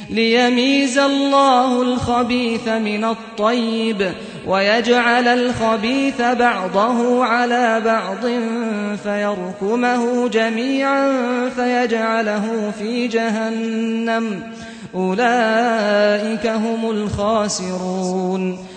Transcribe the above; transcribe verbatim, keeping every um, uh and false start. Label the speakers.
Speaker 1: ليميز الله الخبيث من الطيب ويجعل الخبيث بعضه على بعض فيركمه جميعا فيجعله في جهنم أولئك هم الخاسرون